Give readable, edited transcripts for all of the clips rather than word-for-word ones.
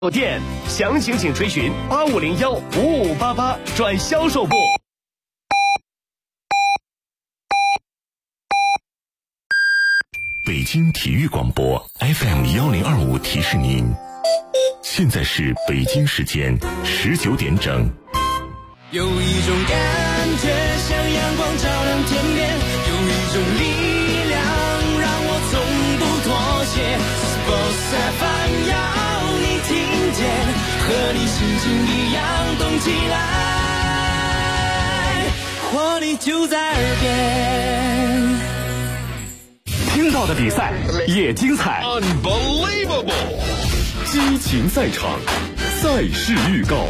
店，详情请垂询8501-5588转销售部。 北京体育广播 FM1025提示您，现在是北京时间19点整。 有一种感觉像阳光照亮天边，有一种力量让我从不妥协。Sports FM 要你听见，和你心情一样动起来，活力就在耳边。 听到的比赛也精彩 Unbelievable 激情赛场，赛事预告。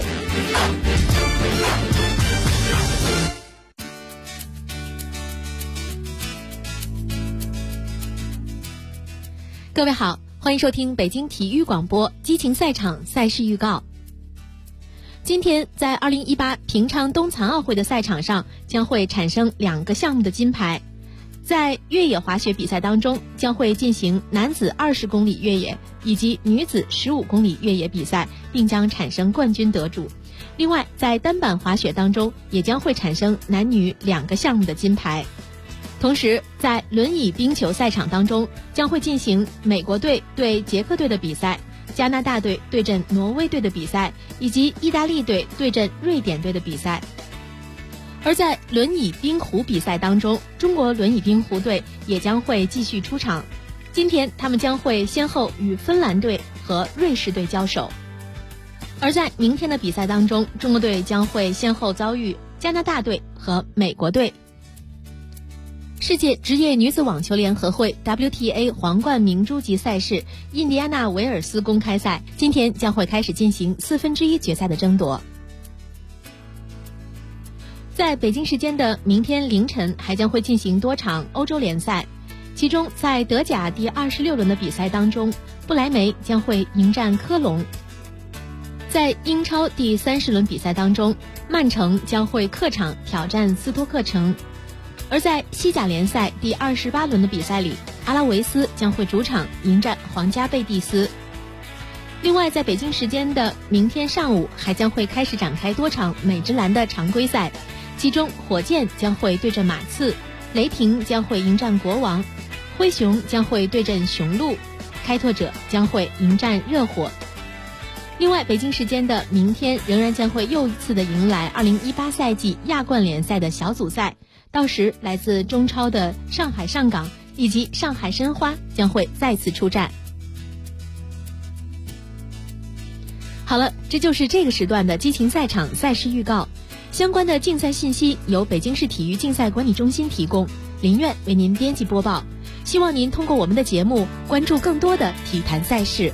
各位好，欢迎收听北京体育广播激情赛场赛事预告。今天在2018平昌冬残奥会的赛场上将会产生2个项目的金牌。在越野滑雪比赛当中，将会进行男子20公里越野以及女子15公里越野比赛，并将产生冠军得主。另外，在单板滑雪当中，也将会产生男女2个项目的金牌。同时，在轮椅冰球赛场当中，将会进行美国队对捷克队的比赛，加拿大队对阵挪威队的比赛，以及意大利队对阵瑞典队的比赛。而在轮椅冰壶比赛当中，中国轮椅冰壶队也将会继续出场。今天他们将会先后与芬兰队和瑞士队交手。而在明天的比赛当中，中国队将会先后遭遇加拿大队和美国队。世界职业女子网球联合会 WTA 皇冠明珠级赛事印第安纳维尔斯公开赛今天将会开始进行1/4决赛的争夺。在北京时间的明天凌晨，还将会进行多场欧洲联赛，其中在德甲第26轮的比赛当中，不莱梅将会迎战科隆。在英超第30轮比赛当中，曼城将会客场挑战斯托克城。而在西甲联赛第28轮的比赛里，阿拉维斯将会主场迎战皇家贝蒂斯。另外，在北京时间的明天上午，还将会开始展开多场美职篮的常规赛，其中火箭将会对阵马刺，雷霆将会迎战国王，灰熊将会对阵雄鹿，开拓者将会迎战热火。另外，北京时间的明天仍然将会又一次的迎来2018赛季亚冠联赛的小组赛，到时来自中超的上海上港以及上海申花将会再次出战。好了，这就是这个时段的激情赛场赛事预告。相关的竞赛信息由北京市体育竞赛管理中心提供，林苑为您编辑播报。希望您通过我们的节目关注更多的体坛赛事。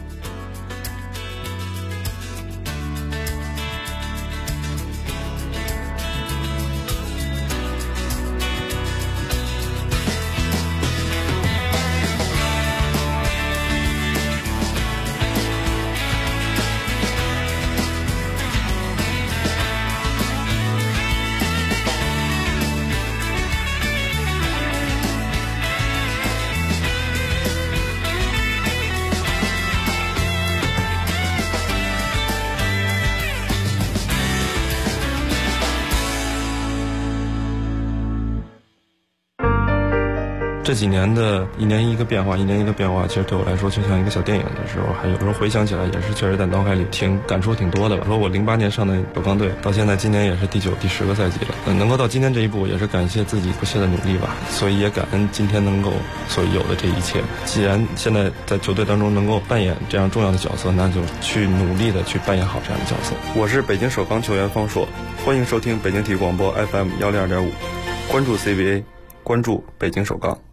这几年的一年一个变化，其实对我来说就像一个小电影的时候，还有时候回想起来也是确实在脑海里感触挺多的吧。说我08年上的首钢队，到现在今年也是第9、第10个赛季了，能够到今天这一步，也是感谢自己不懈的努力吧。所以也感恩今天能够所有的这一切。既然现在在球队当中能够扮演这样重要的角色，那就去努力的去扮演好这样的角色。我是北京首钢球员方硕，欢迎收听北京体育广播 FM102.5，关注 CBA， 关注北京首钢。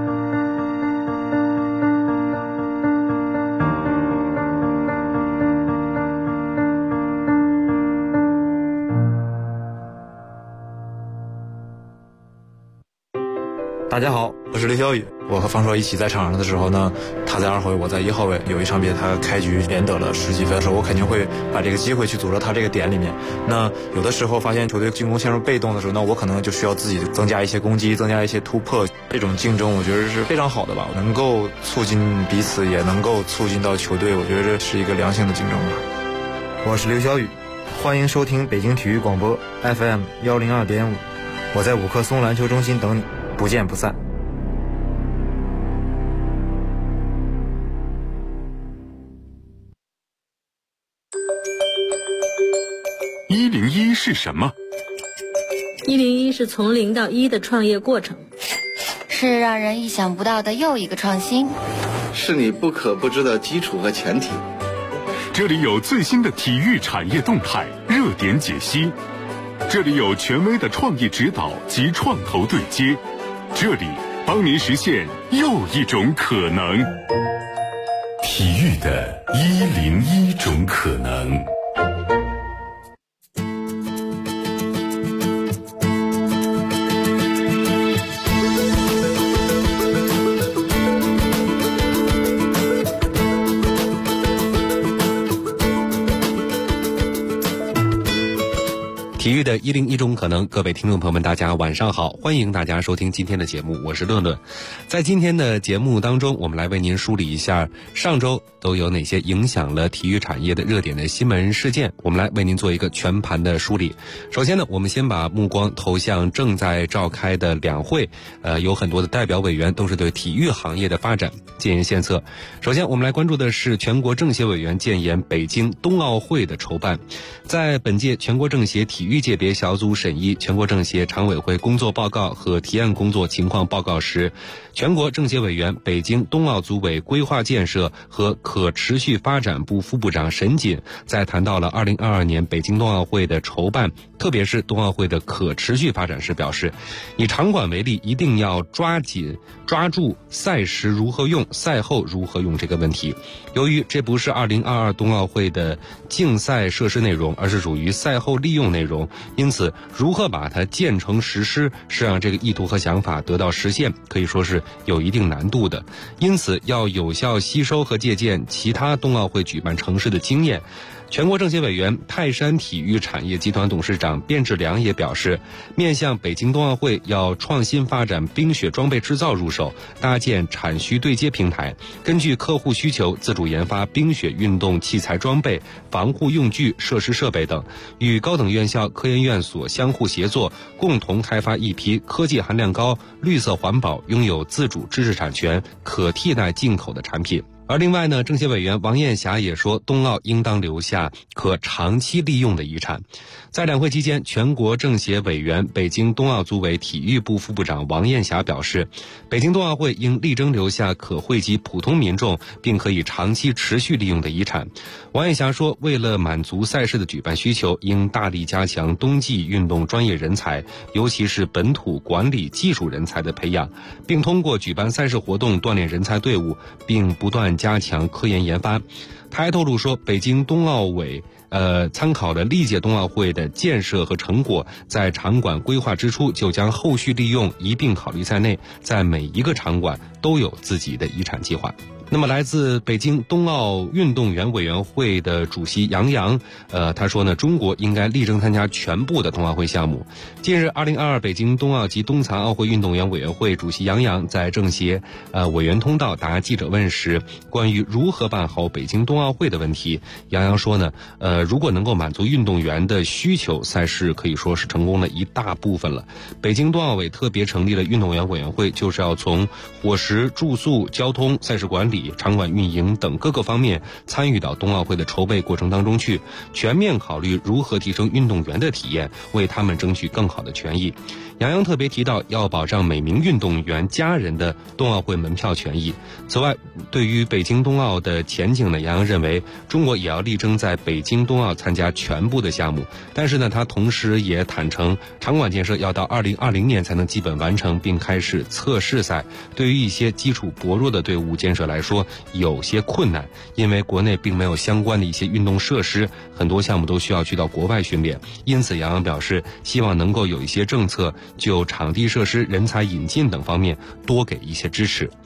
大家好，我是刘小雨。我和方硕一起在场上的时候呢，他在2号位，我在1号位。有一场比赛他开局连得了10几分的时候，我肯定会把这个机会去组织他这个点里面。那有的时候发现球队进攻陷入被动的时候，那我可能就需要自己增加一些攻击，增加一些突破。这种竞争我觉得是非常好的吧，能够促进彼此，也能够促进到球队，我觉得这是一个良性的竞争吧。 我是刘小雨，欢迎收听北京体育广播 FM 102.5，我在五棵松篮球中心等你，不见不散。 101是什么 ？101是从0到1的创业过程， 是让人意想不到的又一个创新， 是你不可不知的基础和前提。 这里有最新的体育产业动态、热点解析，这里有权威的创意指导及创投对接，这里帮您实现又一种可能。体育的101种可能。 体育的101种可能，各位听众朋友们，大家晚上好，欢迎大家收听今天的节目，我是论论。在今天的节目当中，我们来为您梳理一下上周都有哪些影响了体育产业的热点的新闻事件，我们来为您做一个全盘的梳理。首先呢，我们先把目光投向正在召开的两会，有很多的代表委员都是对体育行业的发展建言献策。首先我们来关注的是全国政协委员建言北京冬奥会的筹办。在本届全国政协体育界别小组审议全国政协常委会工作报告和提案工作情况报告时，全国政协委员、北京冬奥组委规划建设和可持续发展部副部长沈锦在谈到了2022年北京冬奥会的筹办，特别是冬奥会的可持续发展时表示，以场馆为例，一定要抓住赛时如何用、赛后如何用这个问题。由于这不是2022冬奥会的竞赛设施内容，而是属于赛后利用内容，因此如何把它建成实施，是让这个意图和想法得到实现，可以说是有一定难度的。因此要有效吸收和借鉴其他冬奥会举办城市的经验。全国政协委员、泰山体育产业集团董事长卞志良也表示，面向北京冬奥会，要创新发展冰雪装备制造入手，搭建产需对接平台，根据客户需求自主研发冰雪运动器材装备、防护用具、设施设备等，与高等院校、科研院所相互协作，共同开发一批科技含量高、绿色环保、拥有自主知识产权、可替代进口的产品。而另外呢，政协委员王艳霞也说，冬奥应当留下可长期利用的遗产。在两会期间，全国政协委员、北京冬奥组委体育部副部长王艳霞表示，北京冬奥会应力争留下可惠及普通民众并可以长期持续利用的遗产。王艳霞说，为了满足赛事的举办需求，应大力加强冬季运动专业人才，尤其是本土管理技术人才的培养，并通过举办赛事活动锻炼人才队伍，并不断加强科研研发。他还透露说，北京冬奥委参考了历届冬奥会的建设和成果，在场馆规划之初就将后续利用一并考虑在内，在每一个场馆都有自己的遗产计划。那么来自北京冬奥运动员委员会的主席杨洋，他说呢，中国应该力争参加全部的冬奥会项目。近日2022北京冬奥及冬残奥会运动员委员会主席杨洋在政协委员通道答记者问时，关于如何办好北京冬奥会的问题，杨洋说呢，如果能够满足运动员的需求，赛事可以说是成功了一大部分了。北京冬奥委特别成立了运动员委员会，就是要从伙食、住宿、交通、赛事管理、场馆运营等各个方面参与到冬奥会的筹备过程当中去，全面考虑如何提升运动员的体验，为他们争取更好的权益。杨洋特别提到，要保障每名运动员家人的冬奥会门票权益。此外，对于北京冬奥的前景呢，杨洋认为中国也要力争在北京冬奥参加全部的项目，但是呢，他同时也坦诚，场馆建设要到2020年才能基本完成并开始测试赛，对于一些基础薄弱的队伍建设来说有些困难，因为国内并没有相关的一些运动设施，很多项目都需要去到国外训练。因此杨洋表示，希望能够有一些政策就场地设施、人才引进等方面多给一些支持。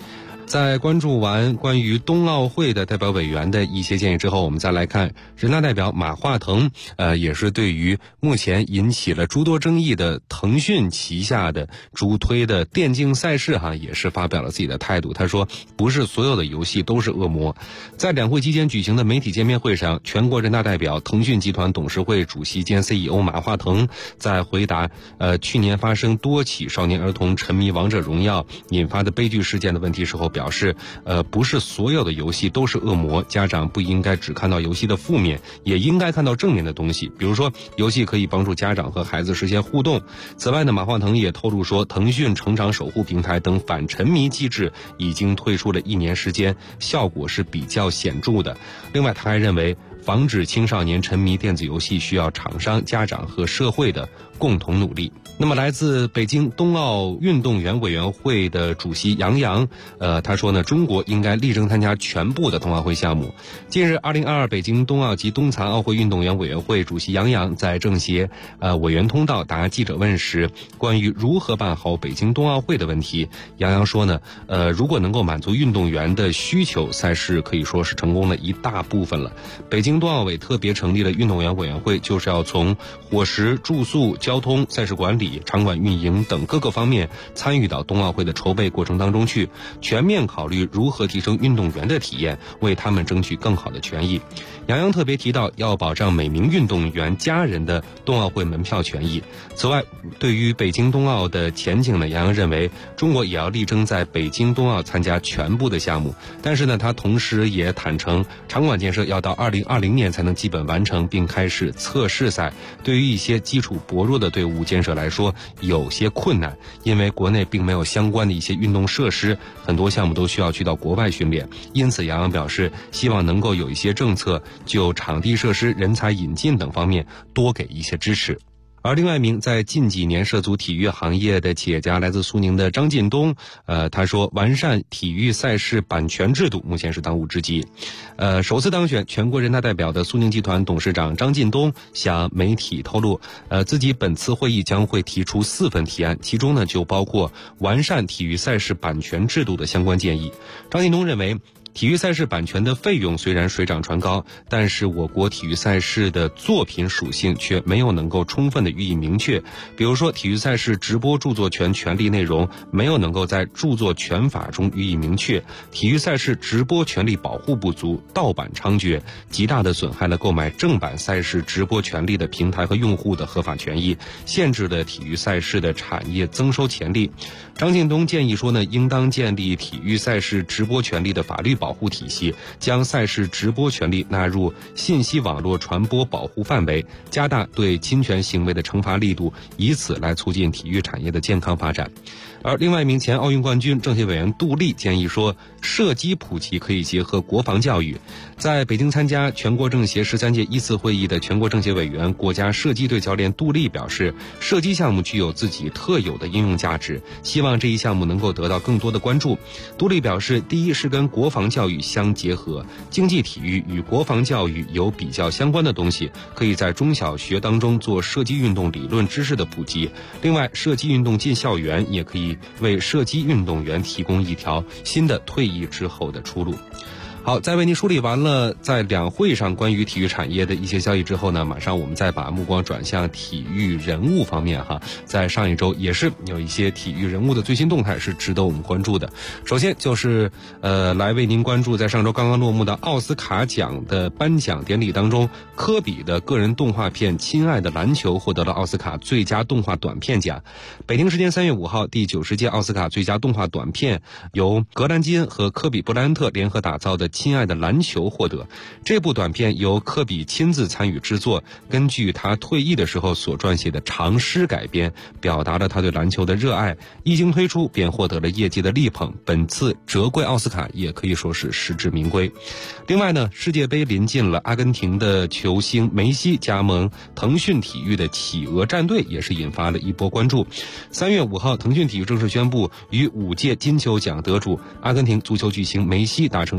在关注完关于冬奥会的代表委员的一些建议之后，我们再来看人大代表马化腾，也是对于目前引起了诸多争议的腾讯旗下的主推的电竞赛事也是发表了自己的态度。他说，不是所有的游戏都是恶魔。在两会期间举行的媒体见面会上，全国人大代表、腾讯集团董事会主席兼 CEO 马化腾在回答去年发生多起少年儿童沉迷王者荣耀引发的悲剧事件的问题时候表示，不是所有的游戏都是恶魔，家长不应该只看到游戏的负面，也应该看到正面的东西，比如说游戏可以帮助家长和孩子实现互动。此外呢，马化腾也透露说，腾讯成长守护平台等反沉迷机制已经推出了1年时间，效果是比较显著的。另外他还认为，防止青少年沉迷电子游戏需要厂商、家长和社会的共同努力。那么来自北京冬奥运动员委员会的主席杨洋，他说呢，中国应该力争参加全部的冬奥会项目。近日，2022北京冬奥及冬残奥会运动员委员会主席杨洋在政协委员通道答记者问时，关于如何办好北京冬奥会的问题，杨洋说呢，如果能够满足运动员的需求，赛事可以说是成功了一大部分了。北京冬奥委特别成立了运动员委员会，就是要从伙食、住宿、交通、赛事管理、场馆运营等各个方面参与到冬奥会的筹备过程当中去，全面考虑如何提升运动员的体验，为他们争取更好的权益。杨洋特别提到，要保障每名运动员家人的冬奥会门票权益。此外，对于北京冬奥的前景呢，杨洋认为中国也要力争在北京冬奥参加全部的项目，但是呢，他同时也坦诚，场馆建设要到2020年才能基本完成并开始测试赛，对于一些基础薄弱的队伍建设来说有些困难，因为国内并没有相关的一些运动设施，很多项目都需要去到国外训练。因此杨洋表示，希望能够有一些政策就场地设施、人才引进等方面多给一些支持。而另外一名在近几年涉足体育行业的企业家，来自苏宁的张近东，他说，完善体育赛事版权制度目前是当务之急。首次当选全国人大代表的苏宁集团董事长张近东向媒体透露，自己本次会议将会提出4份提案，其中呢就包括完善体育赛事版权制度的相关建议。张近东认为，体育赛事版权的费用虽然水涨船高，但是我国体育赛事的作品属性却没有能够充分的予以明确。比如说，体育赛事直播著作权权利内容没有能够在著作权法中予以明确，体育赛事直播权利保护不足，盗版猖獗，极大的损害了购买正版赛事直播权利的平台和用户的合法权益，限制了体育赛事的产业增收潜力。张近东建议说呢，应当建立体育赛事直播权利的法律保护体系，将赛事直播权利纳入信息网络传播保护范围，加大对侵权行为的惩罚力度，以此来促进体育产业的健康发展。而另外一名前奥运冠军政协委员杜丽建议说，射击普及可以结合国防教育。在北京参加全国政协13届1次会议的全国政协委员、国家射击队教练杜丽表示，射击项目具有自己特有的应用价值，希望这一项目能够得到更多的关注。杜丽表示，第一是跟国防教育相结合，竞技体育与国防教育有比较相关的东西，可以在中小学当中做射击运动理论知识的普及。另外，射击运动进校园也可以为射击运动员提供一条新的退役之后的出路。好，在为您梳理完了在两会上关于体育产业的一些消息之后呢，马上我们再把目光转向体育人物方面哈。在上一周也是有一些体育人物的最新动态是值得我们关注的。首先就是来为您关注在上周刚刚落幕的奥斯卡奖的颁奖典礼当中，科比的个人动画片《亲爱的篮球》获得了奥斯卡最佳动画短片奖。北京时间3月5号，第90届奥斯卡最佳动画短片由格兰金和科比布莱恩特联合打造的《亲爱的篮球》获得。这部短片由科比亲自参与制作，根据他退役的时候所撰写的长诗改编，表达了他对篮球的热爱。一经推出便获得了业界的力捧，本次折桂奥斯卡也可以说是实至名归。另外呢，世界杯临近了，阿根廷的球星梅西加盟腾讯体育的企鹅战队也是引发了一波关注。3月5号，腾讯体育正式宣布与5届金球奖得主阿根廷足球巨星梅西达成深度合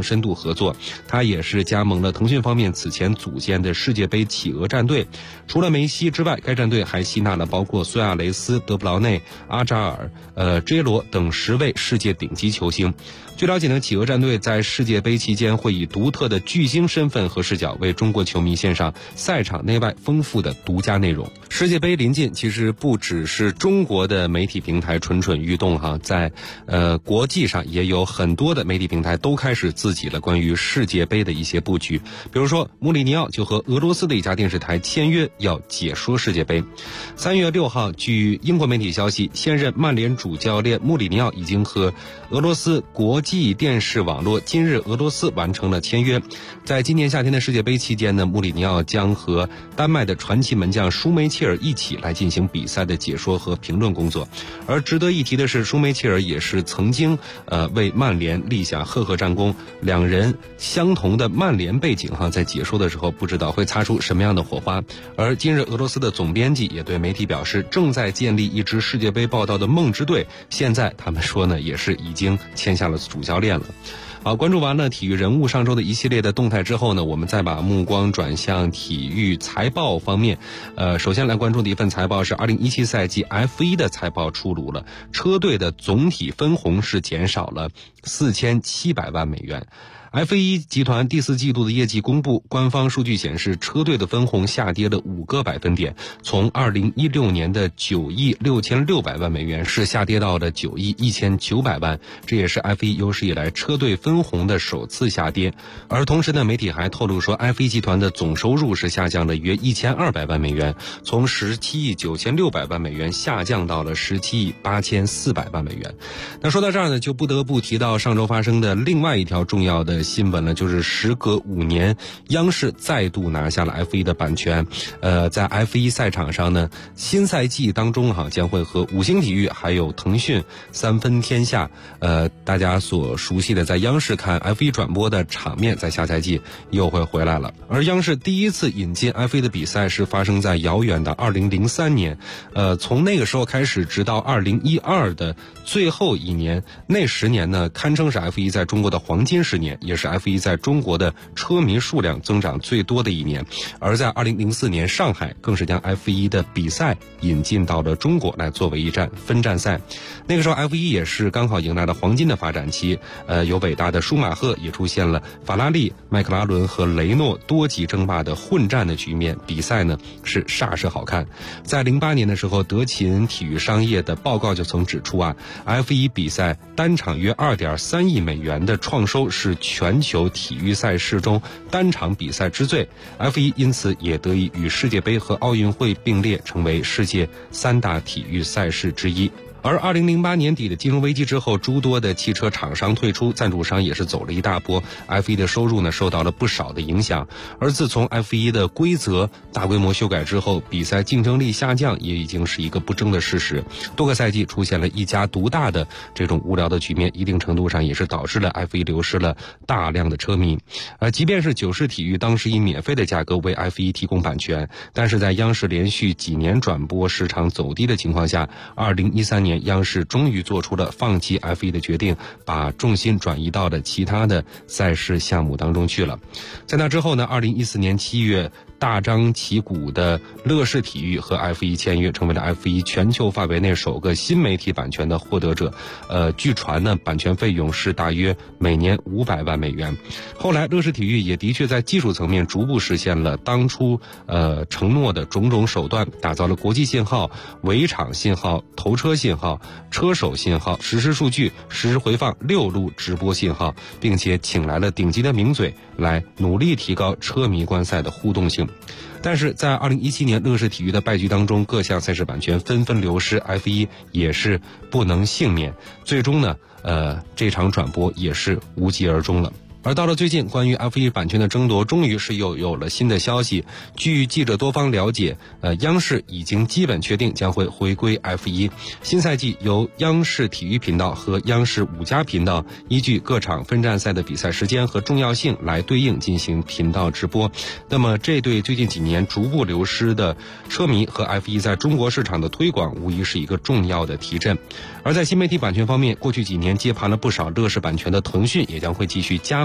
合作。他也是加盟了腾讯方面此前组建的世界杯企鹅战队。除了梅西之外，该战队还吸纳了包括苏亚雷斯、德布劳内、阿扎尔、J 罗等10位世界顶级球星。据了解呢，企鹅战队在世界杯期间会以独特的巨星身份和视角，为中国球迷献上赛场内外丰富的独家内容。世界杯临近，其实不只是中国的媒体平台蠢蠢欲动哈，在国际上也有很多的媒体平台都开始自己了关于世界杯的一些布局。比如说，穆里尼奥就和俄罗斯的一家电视台签约，要解说世界杯。3月6号，据英国媒体消息，现任曼联主教练穆里尼奥已经和俄罗斯国际电视网络今日俄罗斯完成了签约。在今年夏天的世界杯期间呢，穆里尼奥将和丹麦的传奇门将舒梅切尔一起来进行比赛的解说和评论工作。而值得一提的是，舒梅切尔也是曾经为曼联立下赫赫战功，两人相同的曼联背景哈，在解说的时候不知道会擦出什么样的火花。而今日俄罗斯的总编辑也对媒体表示，正在建立一支世界杯报道的梦之队，现在他们说呢也是已经签下了主教练了。好，关注完了体育人物上周的一系列的动态之后呢，我们再把目光转向体育财报方面。首先来关注的一份财报是2017赛季 F1 的财报出炉了，车队的总体分红是减少了4700万美元。F1 集团第4季度的业绩公布，官方数据显示，车队的分红下跌了5个百分点，从2016年的9亿6600万美元是下跌到了9亿1900万，这也是 F1 有史以来车队分红的首次下跌。而同时呢，媒体还透露说 F1 集团的总收入是下降了约1200万美元，从17亿9600万美元下降到了17亿8400万美元。那说到这儿呢，就不得不提到上周发生的另外一条重要的新闻呢，就是时隔5年，央视再度拿下了 F1 的版权。在 F1 赛场上呢，新赛季当中将会和五星体育还有腾讯三分天下，大家所熟悉的在央视看 F1 转播的场面，在下赛季又会回来了。而央视第一次引进 F1 的比赛是发生在遥远的2003年，从那个时候开始，直到2012的最后一年，那10年呢，堪称是 F1 在中国的黄金10年，也是 F1 在中国的车迷数量增长最多的一年。而在2004年，上海更是将 F1 的比赛引进到了中国来作为一站分站赛。那个时候 F1 也是刚好迎来了黄金的发展期，有伟大的舒马赫，也出现了法拉利、迈克拉伦和雷诺多级争霸的混战的局面，比赛呢是煞是好看。在08年的时候，德勤体育商业的报告就曾指出F1 比赛单场约2.3亿美元的创收是全球体育赛事中单场比赛之最。F1 因此也得以与世界杯和奥运会并列，成为世界3大体育赛事之一。而2008年底的金融危机之后，诸多的汽车厂商退出，赞助商也是走了一大波， F1 的收入呢受到了不少的影响。而自从 F1 的规则大规模修改之后，比赛竞争力下降也已经是一个不争的事实。多个赛季出现了一家独大的这种无聊的局面，一定程度上也是导致了 F1 流失了大量的车迷。即便是九世体育当时以免费的价格为 F1 提供版权，但是在央视连续几年转播时长走低的情况下，2013年央视终于做出了放弃 F1 的决定，把重心转移到了其他的赛事项目当中去了。在那之后呢，2014年7月，大张旗鼓的乐视体育和 F1 签约，成为了 F1 全球范围内首个新媒体版权的获得者。据传呢，版权费用是大约每年500万美元。后来乐视体育也的确在技术层面逐步实现了当初承诺的种种手段，打造了国际信号、围场信号、头车信号、车手信号、实时数据、实时回放6路直播信号，并且请来了顶级的名嘴来努力提高车迷观赛的互动性。但是在2017年乐视体育的败局当中，各项赛事版权纷纷流失， F1 也是不能幸免，最终呢这场转播也是无疾而终了。而到了最近，关于 F1 版权的争夺终于是又有了新的消息。据记者多方了解，央视已经基本确定将会回归 F1。新赛季由央视体育频道和央视5家频道依据各场分站赛的比赛时间和重要性来对应进行频道直播。那么这对最近几年逐步流失的车迷和 F1 在中国市场的推广无疑是一个重要的提振。而在新媒体版权方面，过去几年接盘了不少乐视版权的腾讯也将会继续加码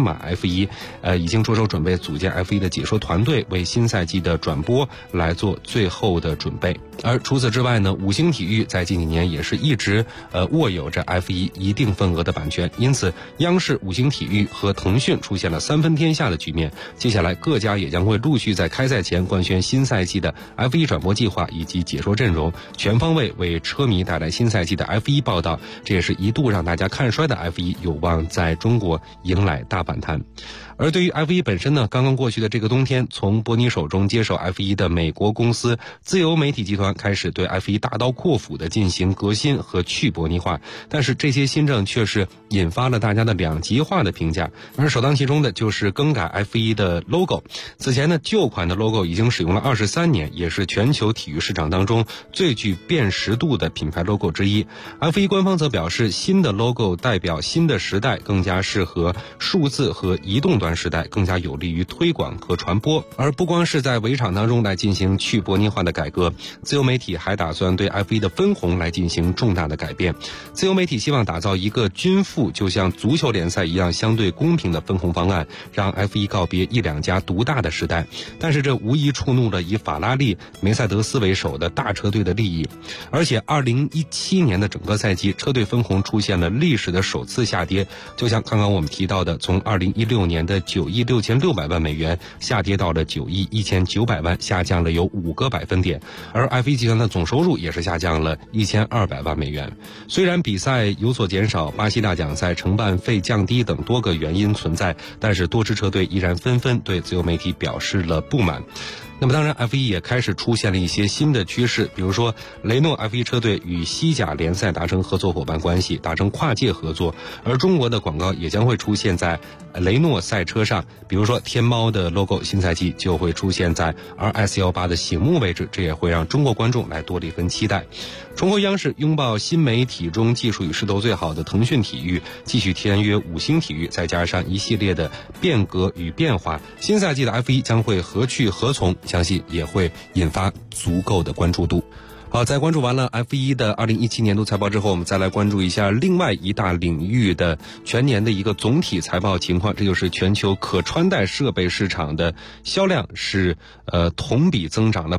马 F1，已经着手准备组建 F1 的解说团队，为新赛季的转播来做最后的准备。而除此之外呢，五星体育在近几年也是一直握有着 F1 一定份额的版权，因此央视、五星体育和腾讯出现了三分天下的局面。接下来各家也将会陆续在开赛前官宣新赛季的 F1 转播计划以及解说阵容，全方位为车迷带来新赛季的 F1 报道。这也是一度让大家看衰的 F1 有望在中国迎来大反弹。而对于 F1 本身呢，刚刚过去的这个冬天，从伯尼手中接手 F1 的美国公司自由媒体集团开始对 F1 大刀阔斧的进行革新和去伯尼化，但是这些新政却是引发了大家的两极化的评价。而首当其冲的就是更改 F1 的 logo。此前呢，旧款的 logo 已经使用了23年，也是全球体育市场当中最具辨识度的品牌 logo 之一。F1 官方则表示，新的 logo 代表新的时代，更加适合数字和移动端时代，更加有利于推广和传播。而不光是在围场当中来进行去伯尼化的改革，自由媒体还打算对 F1 的分红来进行重大的改变。自由媒体希望打造一个均富，就像足球联赛一样相对公平的分红方案，让 F1 告别一两家独大的时代。但是这无疑触怒了以法拉利、梅赛德斯为首的大车队的利益。而且2017年的整个赛季，车队分红出现了历史的首次下跌，就像刚刚我们提到的，从2016年的9亿6600万美元下跌到了9亿1900万，下降了有5个百分点。而 F1 集团的总收入也是下降了1200万美元。虽然比赛有所减少，巴西大奖赛承办费降低等多个原因存在，但是多支车队依然纷纷对自由媒体表示了不满。那么当然 F1 也开始出现了一些新的趋势，比如说雷诺 F1 车队与西甲联赛达成合作伙伴关系，达成跨界合作，而中国的广告也将会出现在雷诺赛车上，比如说天猫的 logo 新赛季就会出现在 RS18 的醒目位置，这也会让中国观众来多了一份期待。重回央视，拥抱新媒体中技术与势头最好的腾讯体育继续签约五星体育，再加上一系列的变革与变化，新赛季的 F1 将会何去何从，相信也会引发足够的关注度。好，在关注完了 F1 的2017年度财报之后，我们再来关注一下另外一大领域的全年的一个总体财报情况，这就是全球可穿戴设备市场的销量是同比增长了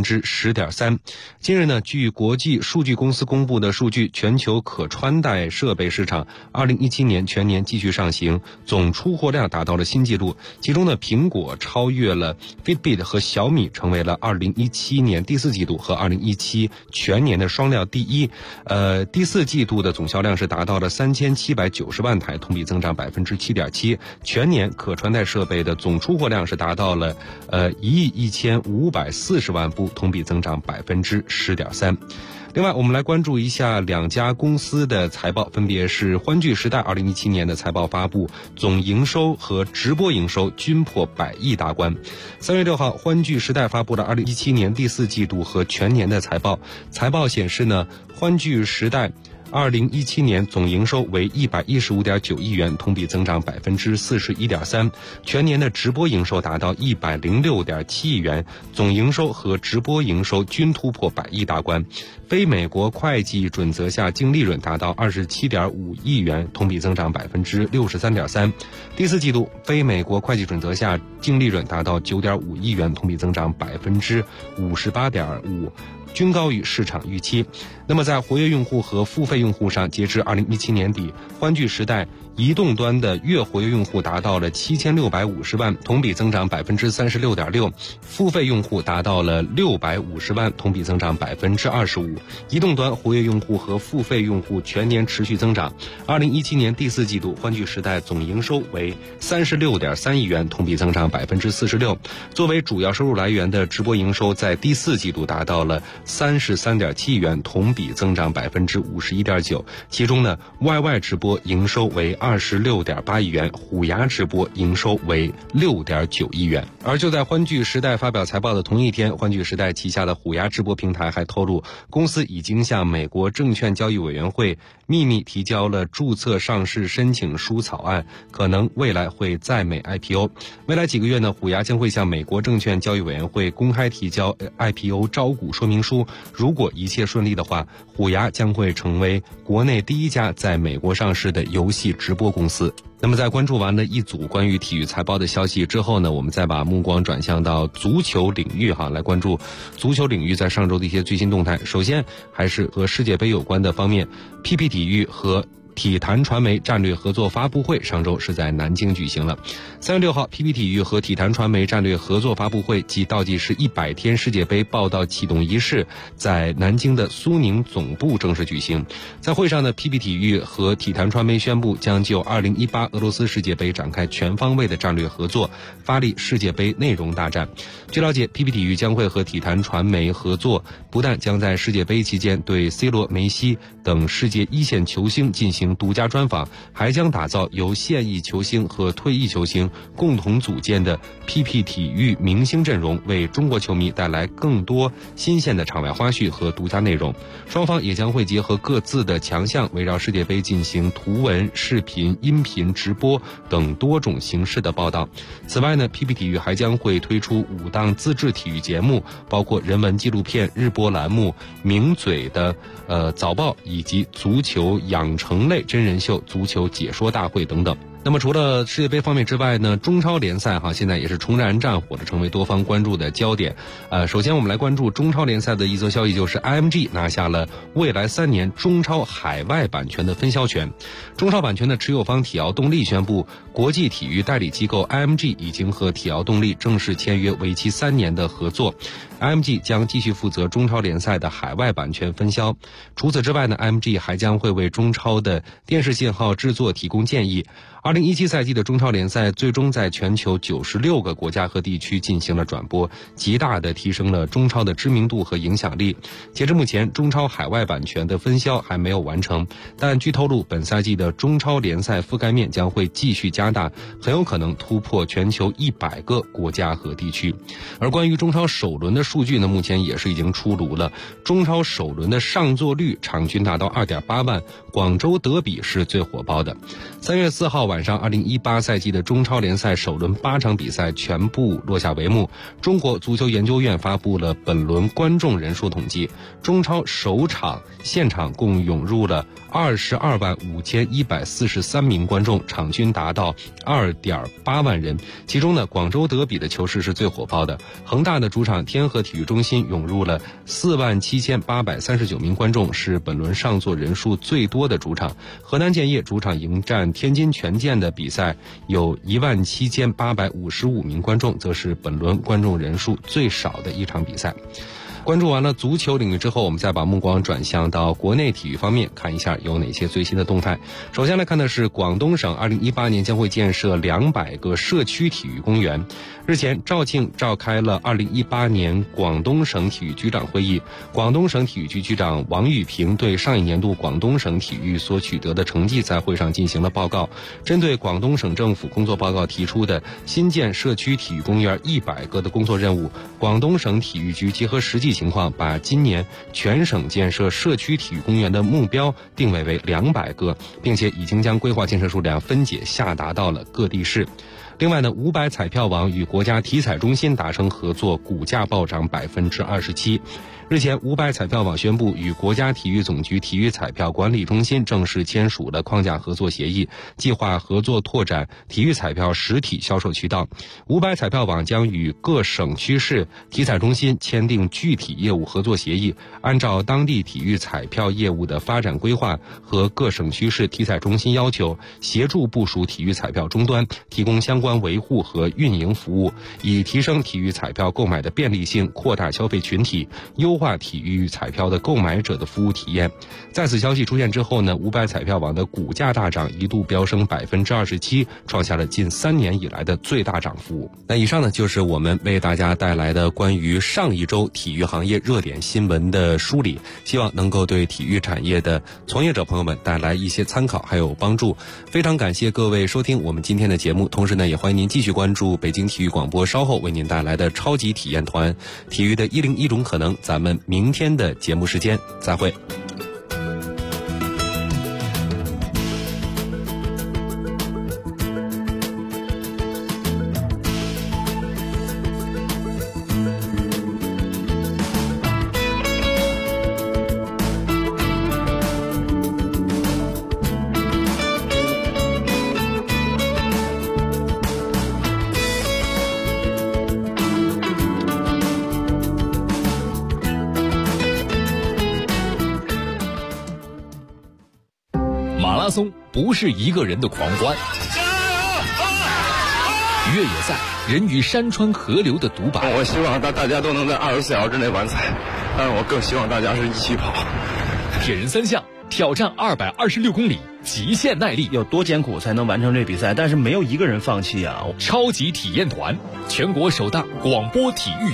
10.3%。近日呢，据国际数据公司公布的数据，全球可穿戴设备市场2017年全年继续上行，总出货量达到了新纪录，其中呢，苹果超越了 Fitbit 和小米，成为了2017年第4季度和2017全年的双料第一。第4季度的总销量是达到了3790万台，同比增长 7.7%。全年可穿戴设备的总出货量是达到了1亿1540万部，同比增长 10.3%。另外我们来关注一下两家公司的财报，分别是欢聚时代2017年的财报发布，总营收和直播营收均破100亿大关。3月6号，欢聚时代发布了2017年第4季度和全年的财报。财报显示呢，欢聚时代2017年总营收为115.9亿元，同比增长 41.3%。全年的直播营收达到106.7亿元，总营收和直播营收均突破100亿大关。非美国会计准则下净利润达到27.5亿元，同比增长 63.3%。第4季度非美国会计准则下净利润达到9.5亿元，同比增长 58.5%。均高于市场预期。那么在活跃用户和付费用户上，截至2017年底，欢聚时代移动端的月活跃用户达到了7650万，同比增长 36.6%， 付费用户达到了650万，同比增长 25%。移动端活跃用户和付费用户全年持续增长。2017年第4季度，欢聚时代总营收为36.3亿元，同比增长 46%。作为主要收入来源的直播营收在第4季度达到了33.7亿元，同比增长 51.9%。其中呢，YY 直播营收为26.8亿元，虎牙直播营收为6.9亿元。而就在欢聚时代发表财报的同一天，欢聚时代旗下的虎牙直播平台还透露，公司已经向美国证券交易委员会秘密提交了注册上市申请书草案，可能未来会在美 IPO。未来几个月呢，虎牙将会向美国证券交易委员会公开提交 IPO 招股说明书。如果一切顺利的话，虎牙将会成为国内第一家在美国上市的游戏直播公司。那么在关注完了一组关于体育财报的消息之后呢，我们再把目光转向到足球领域来关注足球领域在上周的一些最新动态。首先还是和世界杯有关的方面， PP 体育和体坛传媒战略合作发布会上周是在南京举行了。3月6号 PP 体育和体坛传媒战略合作发布会及倒计时100天世界杯报道启动仪式在南京的苏宁总部正式举行。在会上呢， PP 体育和体坛传媒宣布将就2018俄罗斯世界杯展开全方位的战略合作，发力世界杯内容大战。据了解， PP 体育将会和体坛传媒合作，不但将在世界杯期间对 C 罗、梅西等世界一线球星进行独家专访，还将打造由现役球星和退役球星共同组建的 PP 体育明星阵容，为中国球迷带来更多新鲜的场外花絮和独家内容。双方也将会结合各自的强项，围绕世界杯进行图文、视频、音频、直播等多种形式的报道。此外呢， PP 体育还将会推出5档自制体育节目，包括人文纪录片、日播栏目、名嘴的早报，以及足球养成类真人秀、足球解说大会等等。那么除了世界杯方面之外呢，中超联赛现在也是重燃战火的，成为多方关注的焦点。首先我们来关注中超联赛的一则消息，就是 IMG 拿下了未来3年中超海外版权的分销权。中超版权的持有方体奥动力宣布，国际体育代理机构 IMG 已经和体奥动力正式签约为期3年的合作。IMG 将继续负责中超联赛的海外版权分销。除此之外呢， IMG 还将会为中超的电视信号制作提供建议。2017赛季的中超联赛最终在全球96个国家和地区进行了转播，极大地提升了中超的知名度和影响力。截至目前，中超海外版权的分销还没有完成，但据透露，本赛季的中超联赛覆盖面将会继续加大，很有可能突破全球100个国家和地区。而关于中超首轮的数据呢，目前也是已经出炉了。中超首轮的上座率场均达到 2.8 万，广州德比是最火爆的。3月4号晚上，2018赛季的中超联赛首轮8场比赛全部落下帷幕。中国足球研究院发布了本轮观众人数统计，中超首场现场共涌入了22万5143名观众，场均达到 2.8 万人。其中呢，广州德比的球市是最火爆的，恒大的主场天河体育中心涌入了4万7839名观众，是本轮上座人数最多的主场。河南建业主场迎战天津权健的比赛有17855名观众，则是本轮观众人数最少的一场比赛。关注完了足球领域之后，我们再把目光转向到国内体育方面，看一下有哪些最新的动态。首先来看的是广东省2018年将会建设200个社区体育公园。日前，肇庆召开了2018年广东省体育局长会议，广东省体育局局长王玉平对上一年度广东省体育所取得的成绩在会上进行了报告。针对广东省政府工作报告提出的新建社区体育公园100个的工作任务，广东省体育局结合实际情况，把今年全省建设社区体育公园的目标定位为200个，并且已经将规划建设数量分解下达到了各地市。另外呢，500彩票网与国家体彩中心达成合作，股价暴涨 27%。日前，500彩票网宣布与国家体育总局体育彩票管理中心正式签署了框架合作协议，计划合作拓展体育彩票实体销售渠道。500彩票网将与各省区市体彩中心签订具体业务合作协议，按照当地体育彩票业务的发展规划和各省区市体彩中心要求，协助部署体育彩票终端，提供相关维护和运营服务，以提升体育彩票购买的便利性，扩大消费群体，优化体育彩票的购买者的服务体验。在此消息出现之后呢，500彩票网的股价大涨，一度飙升 27%， 创下了近3年以来的最大涨幅。那以上呢就是我们为大家带来的关于上一周体育行业热点新闻的梳理，希望能够对体育产业的从业者朋友们带来一些参考还有帮助。非常感谢各位收听我们今天的节目，同时呢也欢迎您继续关注北京体育广播稍后为您带来的超级体验团体育的101种可能。咱们明天的节目时间再会。 拉松不是一个人的狂欢，越野赛人与山川河流的独白。 我希望大家都能在24小时之内完赛，但是我更希望大家是一起跑。 铁人三项挑战226公里，极限耐力， 有多艰苦才能完成这比赛？但是没有一个人放弃啊！ 超级体验团，全国首档广播体育